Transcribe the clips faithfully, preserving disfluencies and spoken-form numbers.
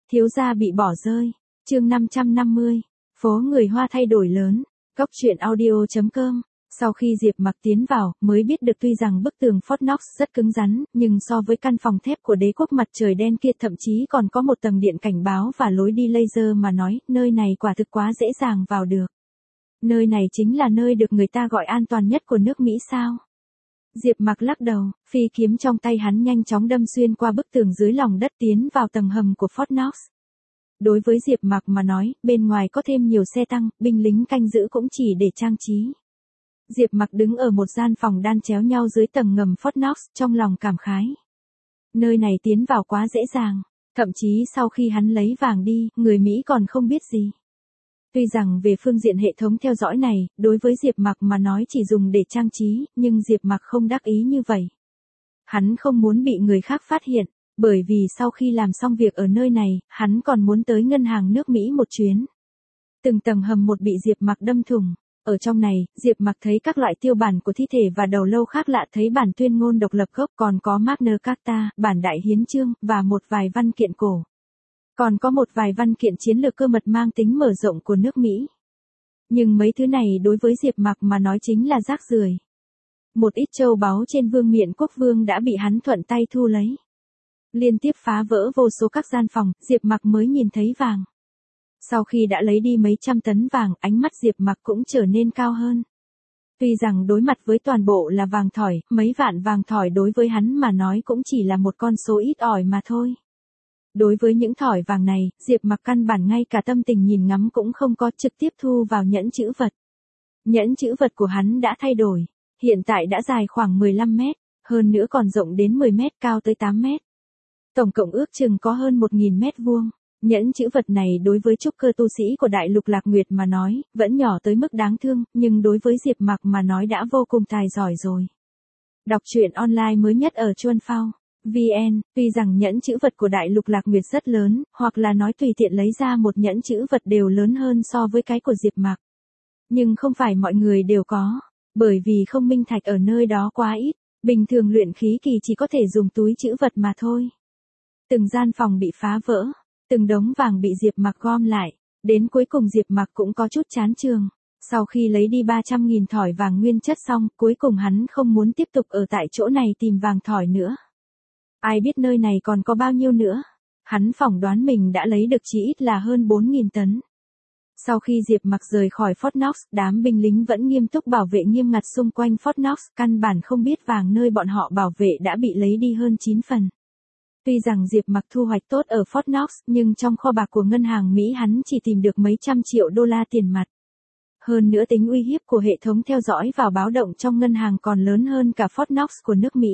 Thiếu gia bị bỏ rơi. Chương năm trăm năm mươi. Phố người Hoa thay đổi lớn. Góc truyện audio chấm com. Sau khi Diệp Mặc tiến vào, mới biết được tuy rằng bức tường Fort Knox rất cứng rắn, nhưng so với căn phòng thép của đế quốc mặt trời đen kia thậm chí còn có một tầng điện cảnh báo và lối đi laser mà nói, nơi này quả thực quá dễ dàng vào được. Nơi này chính là nơi được người ta gọi an toàn nhất của nước Mỹ sao? Diệp Mặc lắc đầu, phi kiếm trong tay hắn nhanh chóng đâm xuyên qua bức tường dưới lòng đất tiến vào tầng hầm của Fort Knox. Đối với Diệp Mặc mà nói, bên ngoài có thêm nhiều xe tăng, binh lính canh giữ cũng chỉ để trang trí. Diệp Mặc đứng ở một gian phòng đan chéo nhau dưới tầng ngầm Fort Knox, trong lòng cảm khái. Nơi này tiến vào quá dễ dàng, thậm chí sau khi hắn lấy vàng đi, người Mỹ còn không biết gì. Tuy rằng về phương diện hệ thống theo dõi này, đối với Diệp Mặc mà nói chỉ dùng để trang trí, nhưng Diệp Mặc không đắc ý như vậy. Hắn không muốn bị người khác phát hiện, bởi vì sau khi làm xong việc ở nơi này, hắn còn muốn tới ngân hàng nước Mỹ một chuyến. Từng tầng hầm một bị Diệp Mặc đâm thủng. Ở trong này, Diệp Mặc thấy các loại tiêu bản của thi thể và đầu lâu khác lạ, thấy bản tuyên ngôn độc lập gốc, còn có Magna Carta, bản đại hiến chương, và một vài văn kiện cổ. Còn có một vài văn kiện chiến lược cơ mật mang tính mở rộng của nước Mỹ. Nhưng mấy thứ này đối với Diệp Mặc mà nói chính là rác rưởi. Một ít châu báu trên vương miện quốc vương đã bị hắn thuận tay thu lấy. Liên tiếp phá vỡ vô số các gian phòng, Diệp Mặc mới nhìn thấy vàng. Sau khi đã lấy đi mấy trăm tấn vàng, ánh mắt Diệp Mặc cũng trở nên cao hơn. Tuy rằng đối mặt với toàn bộ là vàng thỏi, mấy vạn vàng thỏi đối với hắn mà nói cũng chỉ là một con số ít ỏi mà thôi. Đối với những thỏi vàng này, Diệp Mặc căn bản ngay cả tâm tình nhìn ngắm cũng không có, trực tiếp thu vào nhẫn chữ vật. Nhẫn chữ vật của hắn đã thay đổi, hiện tại đã dài khoảng mười lăm mét, hơn nữa còn rộng đến mười mét, cao tới tám mét. Tổng cộng ước chừng có hơn một nghìn mét vuông. Nhẫn chữ vật này đối với trúc cơ tu sĩ của Đại Lục Lạc Nguyệt mà nói, vẫn nhỏ tới mức đáng thương, nhưng đối với Diệp Mặc mà nói đã vô cùng tài giỏi rồi. Đọc truyện online mới nhất ở Chuan Phao vê en, tuy rằng nhẫn chữ vật của Đại Lục Lạc Nguyệt rất lớn, hoặc là nói tùy tiện lấy ra một nhẫn chữ vật đều lớn hơn so với cái của Diệp Mặc. Nhưng không phải mọi người đều có, bởi vì không minh thạch ở nơi đó quá ít, bình thường luyện khí kỳ chỉ có thể dùng túi chữ vật mà thôi. Từng gian phòng bị phá vỡ. Từng đống vàng bị Diệp Mặc gom lại, đến cuối cùng Diệp Mặc cũng có chút chán chường. Sau khi lấy đi ba trăm nghìn thỏi vàng nguyên chất xong, cuối cùng hắn không muốn tiếp tục ở tại chỗ này tìm vàng thỏi nữa. Ai biết nơi này còn có bao nhiêu nữa. Hắn phỏng đoán mình đã lấy được chỉ ít là hơn bốn nghìn tấn. Sau khi Diệp Mặc rời khỏi Fort Knox, đám binh lính vẫn nghiêm túc bảo vệ nghiêm ngặt xung quanh Fort Knox, căn bản không biết vàng nơi bọn họ bảo vệ đã bị lấy đi hơn chín phần. Tuy rằng Diệp Mặc thu hoạch tốt ở Fort Knox, nhưng trong kho bạc của ngân hàng Mỹ hắn chỉ tìm được mấy trăm triệu đô la tiền mặt. Hơn nữa tính uy hiếp của hệ thống theo dõi và báo động trong ngân hàng còn lớn hơn cả Fort Knox của nước Mỹ.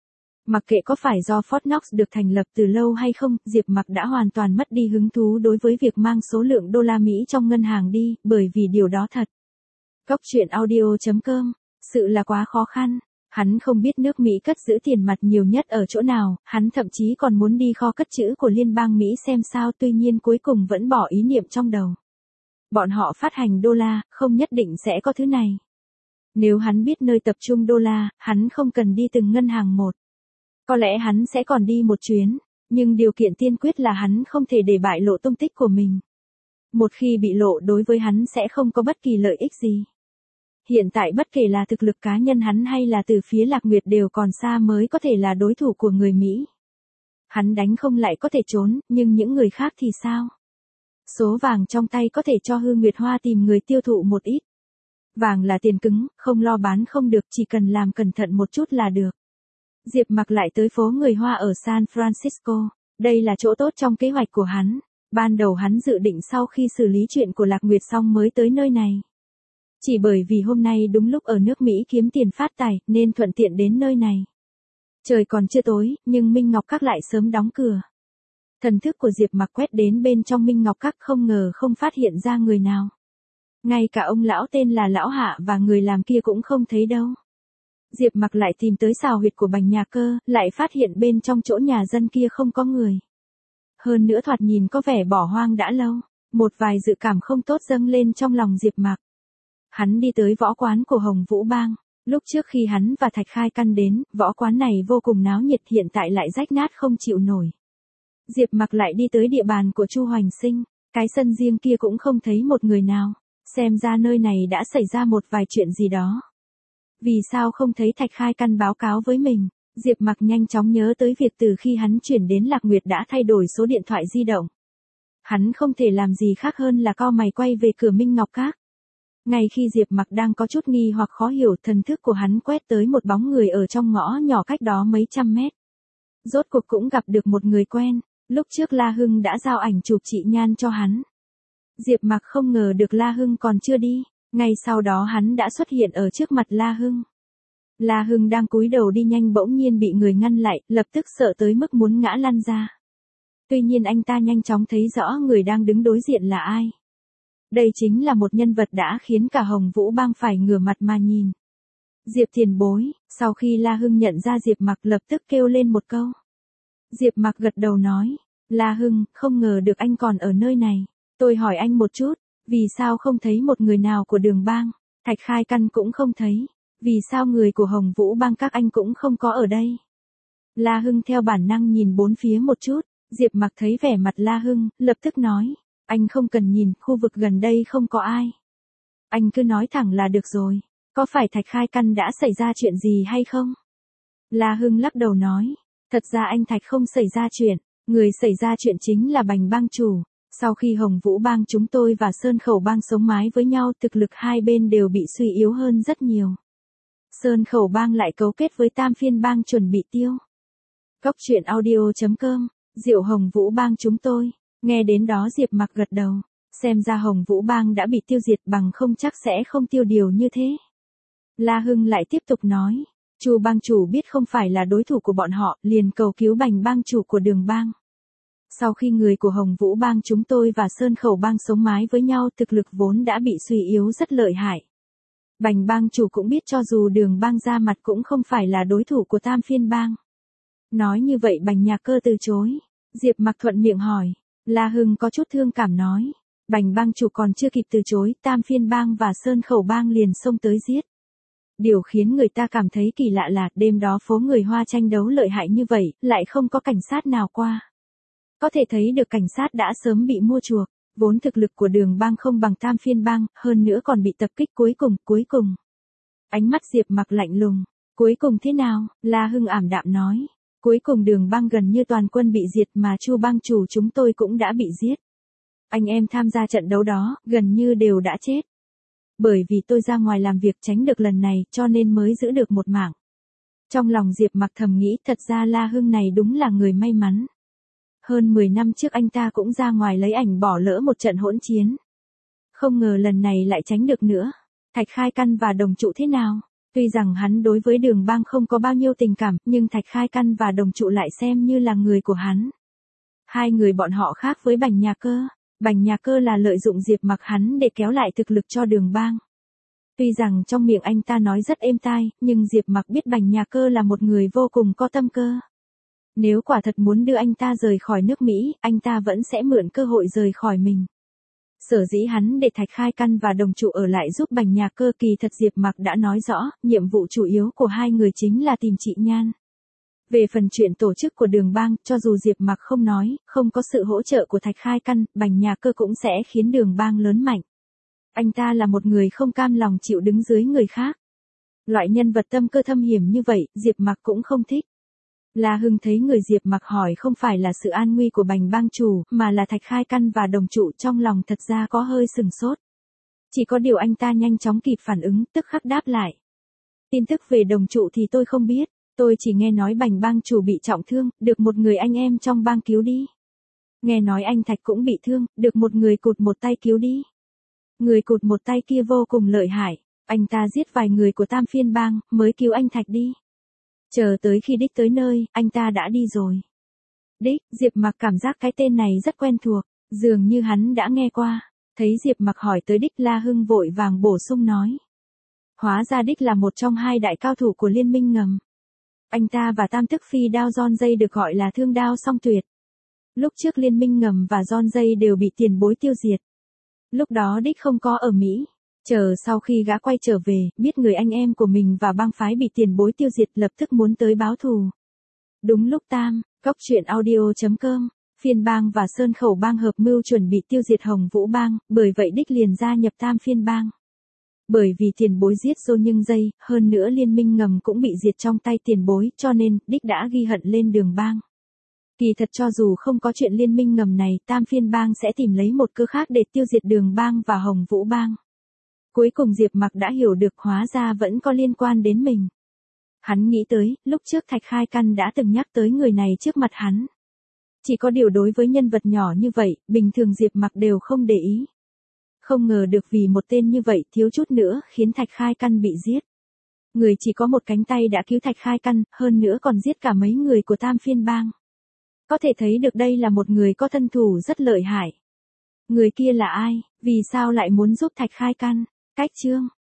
Mặc kệ có phải do Fort Knox được thành lập từ lâu hay không, Diệp Mặc đã hoàn toàn mất đi hứng thú đối với việc mang số lượng đô la Mỹ trong ngân hàng đi, bởi vì điều đó thật. Góc truyện audio chấm com, sự là quá khó khăn. Hắn không biết nước Mỹ cất giữ tiền mặt nhiều nhất ở chỗ nào, hắn thậm chí còn muốn đi kho cất trữ của Liên bang Mỹ xem sao, tuy nhiên cuối cùng vẫn bỏ ý niệm trong đầu. Bọn họ phát hành đô la, không nhất định sẽ có thứ này. Nếu hắn biết nơi tập trung đô la, hắn không cần đi từng ngân hàng một. Có lẽ hắn sẽ còn đi một chuyến, nhưng điều kiện tiên quyết là hắn không thể để bại lộ tung tích của mình. Một khi bị lộ đối với hắn sẽ không có bất kỳ lợi ích gì. Hiện tại bất kể là thực lực cá nhân hắn hay là từ phía Lạc Nguyệt đều còn xa mới có thể là đối thủ của người Mỹ. Hắn đánh không lại có thể trốn, nhưng những người khác thì sao? Số vàng trong tay có thể cho Hư Nguyệt Hoa tìm người tiêu thụ một ít. Vàng là tiền cứng, không lo bán không được, chỉ cần làm cẩn thận một chút là được. Diệp Mặc lại tới phố người Hoa ở San Francisco. Đây là chỗ tốt trong kế hoạch của hắn. Ban đầu hắn dự định sau khi xử lý chuyện của Lạc Nguyệt xong mới tới nơi này. Chỉ bởi vì hôm nay đúng lúc ở nước Mỹ kiếm tiền phát tài, nên thuận tiện đến nơi này. Trời còn chưa tối, nhưng Minh Ngọc Các lại sớm đóng cửa. Thần thức của Diệp Mặc quét đến bên trong Minh Ngọc Các, không ngờ không phát hiện ra người nào. Ngay cả ông lão tên là Lão Hạ và người làm kia cũng không thấy đâu. Diệp Mặc lại tìm tới xào huyệt của Bành Nhà Cơ, lại phát hiện bên trong chỗ nhà dân kia không có người. Hơn nữa thoạt nhìn có vẻ bỏ hoang đã lâu, một vài dự cảm không tốt dâng lên trong lòng Diệp Mặc. Hắn đi tới võ quán của Hồng Vũ Bang. Lúc trước khi hắn và Thạch Khai Căn đến, võ quán này vô cùng náo nhiệt, hiện tại lại rách nát không chịu nổi. Diệp Mặc lại đi tới địa bàn của Chu Hoành Sinh, cái sân riêng kia cũng không thấy một người nào, xem ra nơi này đã xảy ra một vài chuyện gì đó. Vì sao không thấy Thạch Khai Căn báo cáo với mình? Diệp Mặc nhanh chóng nhớ tới việc từ khi hắn chuyển đến Lạc Nguyệt đã thay đổi số điện thoại di động. Hắn không thể làm gì khác hơn là cau mày quay về cửa Minh Ngọc Các. Ngay khi Diệp Mặc đang có chút nghi hoặc khó hiểu, thần thức của hắn quét tới một bóng người ở trong ngõ nhỏ cách đó mấy trăm mét. Rốt cuộc cũng gặp được một người quen, lúc trước La Hưng đã giao ảnh chụp chị Nhan cho hắn. Diệp Mặc không ngờ được La Hưng còn chưa đi, ngay sau đó hắn đã xuất hiện ở trước mặt La Hưng. La Hưng đang cúi đầu đi nhanh bỗng nhiên bị người ngăn lại, lập tức sợ tới mức muốn ngã lăn ra. Tuy nhiên anh ta nhanh chóng thấy rõ người đang đứng đối diện là ai. Đây chính là một nhân vật đã khiến cả Hồng Vũ Bang phải ngửa mặt mà nhìn. Diệp tiền bối. Sau khi La Hưng nhận ra Diệp Mặc lập tức kêu lên một câu. Diệp Mặc gật đầu nói, La Hưng, không ngờ được anh còn ở nơi này. Tôi hỏi anh một chút, vì sao không thấy một người nào của Đường Bang? Thạch Khai Căn cũng không thấy. Vì sao người của Hồng Vũ Bang các anh cũng không có ở đây? La Hưng theo bản năng nhìn bốn phía một chút, Diệp Mặc thấy vẻ mặt La Hưng, lập tức nói, anh không cần nhìn, khu vực gần đây không có ai. Anh cứ nói thẳng là được rồi, có phải Thạch Khai Căn đã xảy ra chuyện gì hay không? La Hưng lắc đầu nói, thật ra anh Thạch không xảy ra chuyện, người xảy ra chuyện chính là Bành Bang chủ. Sau khi Hồng Vũ Bang chúng tôi và Sơn Khẩu Bang sống mái với nhau, thực lực hai bên đều bị suy yếu hơn rất nhiều. Sơn Khẩu Bang lại cấu kết với Tam Phiên Bang chuẩn bị tiêu. Cốc truyện audio chấm com, Diệu Hồng Vũ Bang chúng tôi. Nghe đến đó Diệp Mặc gật đầu, xem ra Hồng Vũ Bang đã bị tiêu diệt, bằng không chắc sẽ không tiêu điều như thế. La Hưng lại tiếp tục nói, Chu Bang chủ biết không phải là đối thủ của bọn họ, liền cầu cứu Bành Bang chủ của Đường Bang. Sau khi người của Hồng Vũ Bang chúng tôi và Sơn Khẩu Bang sống mái với nhau, thực lực vốn đã bị suy yếu rất lợi hại. Bành Bang chủ cũng biết cho dù Đường Bang ra mặt cũng không phải là đối thủ của Tam Phiên Bang. Nói như vậy Bành Nhạc Cơ từ chối. Diệp Mặc thuận miệng hỏi. La Hưng có chút thương cảm nói. Bành Bang chủ còn chưa kịp từ chối, Tam Phiên Bang và Sơn Khẩu Bang liền xông tới giết. Điều khiến người ta cảm thấy kỳ lạ là đêm đó phố người Hoa tranh đấu lợi hại như vậy, lại không có cảnh sát nào qua. Có thể thấy được cảnh sát đã sớm bị mua chuộc. Vốn thực lực của Đường Bang không bằng Tam Phiên Bang, hơn nữa còn bị tập kích cuối cùng, cuối cùng. Ánh mắt Diệp Mặc lạnh lùng. Cuối cùng thế nào? La Hưng ảm đạm nói. Cuối cùng Đường Bang gần như toàn quân bị diệt mà Chu Bang chủ chúng tôi cũng đã bị giết. Anh em tham gia trận đấu đó, gần như đều đã chết. Bởi vì tôi ra ngoài làm việc tránh được lần này, cho nên mới giữ được một mạng. Trong lòng Diệp Mặc thầm nghĩ, thật ra La Hưng này đúng là người may mắn. Hơn mười năm trước anh ta cũng ra ngoài lấy ảnh bỏ lỡ một trận hỗn chiến. Không ngờ lần này lại tránh được nữa. Thạch Khai Căn và Đồng Trụ thế nào? Tuy rằng hắn đối với Đường Bang không có bao nhiêu tình cảm, nhưng Thạch Khai Căn và Đồng Trụ lại xem như là người của hắn. Hai người bọn họ khác với Bành Nhạc Cơ. Bành Nhạc Cơ là lợi dụng Diệp Mặc hắn để kéo lại thực lực cho Đường Bang. Tuy rằng trong miệng anh ta nói rất êm tai, nhưng Diệp Mặc biết Bành Nhạc Cơ là một người vô cùng có tâm cơ. Nếu quả thật muốn đưa anh ta rời khỏi nước Mỹ, anh ta vẫn sẽ mượn cơ hội rời khỏi mình. Sở dĩ hắn để Thạch Khai Căn và Đồng Trụ ở lại giúp Bành Nhạc Cơ, kỳ thật Diệp Mặc đã nói rõ, nhiệm vụ chủ yếu của hai người chính là tìm chị Nhan. Về phần chuyện tổ chức của Đường Bang, cho dù Diệp Mặc không nói, không có sự hỗ trợ của Thạch Khai Căn, Bành Nhạc Cơ cũng sẽ khiến Đường Bang lớn mạnh. Anh ta là một người không cam lòng chịu đứng dưới người khác. Loại nhân vật tâm cơ thâm hiểm như vậy, Diệp Mặc cũng không thích. La Hưng thấy người Diệp Mặc hỏi không phải là sự an nguy của Bành Bang chủ, mà là Thạch Khai Căn và Đồng Trụ, trong lòng thật ra có hơi sừng sốt. Chỉ có điều anh ta nhanh chóng kịp phản ứng, tức khắc đáp lại. Tin tức về Đồng Trụ thì tôi không biết, tôi chỉ nghe nói Bành Bang chủ bị trọng thương, được một người anh em trong bang cứu đi. Nghe nói anh Thạch cũng bị thương, được một người cụt một tay cứu đi. Người cụt một tay kia vô cùng lợi hại, anh ta giết vài người của Tam Phiên Bang, mới cứu anh Thạch đi. Chờ tới khi Đích tới nơi, anh ta đã đi rồi. Đích, Diệp Mặc cảm giác cái tên này rất quen thuộc, dường như hắn đã nghe qua. Thấy Diệp Mặc hỏi tới Đích, La Hưng vội vàng bổ sung nói. Hóa ra Đích là một trong hai đại cao thủ của Liên minh ngầm. Anh ta và Tam Tức Phi Đao Giòn Dây được gọi là Thương Đao Song Tuyệt. Lúc trước Liên minh ngầm và Giòn Dây đều bị tiền bối tiêu diệt. Lúc đó Đích không có ở Mỹ. Chờ sau khi gã quay trở về, biết người anh em của mình và bang phái bị tiền bối tiêu diệt, lập tức muốn tới báo thù. Đúng lúc Tam, Cốc truyện audio chấm com, Phiên bang và Sơn Khẩu bang hợp mưu chuẩn bị tiêu diệt Hồng Vũ bang, bởi vậy đích liền gia nhập Tam Phiên bang. Bởi vì tiền bối giết Dô Nhưng Dây, hơn nữa liên minh ngầm cũng bị diệt trong tay tiền bối, cho nên, đích đã ghi hận lên Đường bang. Kỳ thật cho dù không có chuyện liên minh ngầm này, Tam Phiên bang sẽ tìm lấy một cơ khác để tiêu diệt Đường bang và Hồng Vũ bang. Cuối cùng Diệp Mặc đã hiểu được hóa ra vẫn có liên quan đến mình. Hắn nghĩ tới, lúc trước Thạch Khai Căn đã từng nhắc tới người này trước mặt hắn. Chỉ có điều đối với nhân vật nhỏ như vậy, bình thường Diệp Mặc đều không để ý. Không ngờ được vì một tên như vậy thiếu chút nữa khiến Thạch Khai Căn bị giết. Người chỉ có một cánh tay đã cứu Thạch Khai Căn, hơn nữa còn giết cả mấy người của Tam Phiên bang. Có thể thấy được đây là một người có thân thủ rất lợi hại. Người kia là ai, vì sao lại muốn giúp Thạch Khai Căn? Cách chương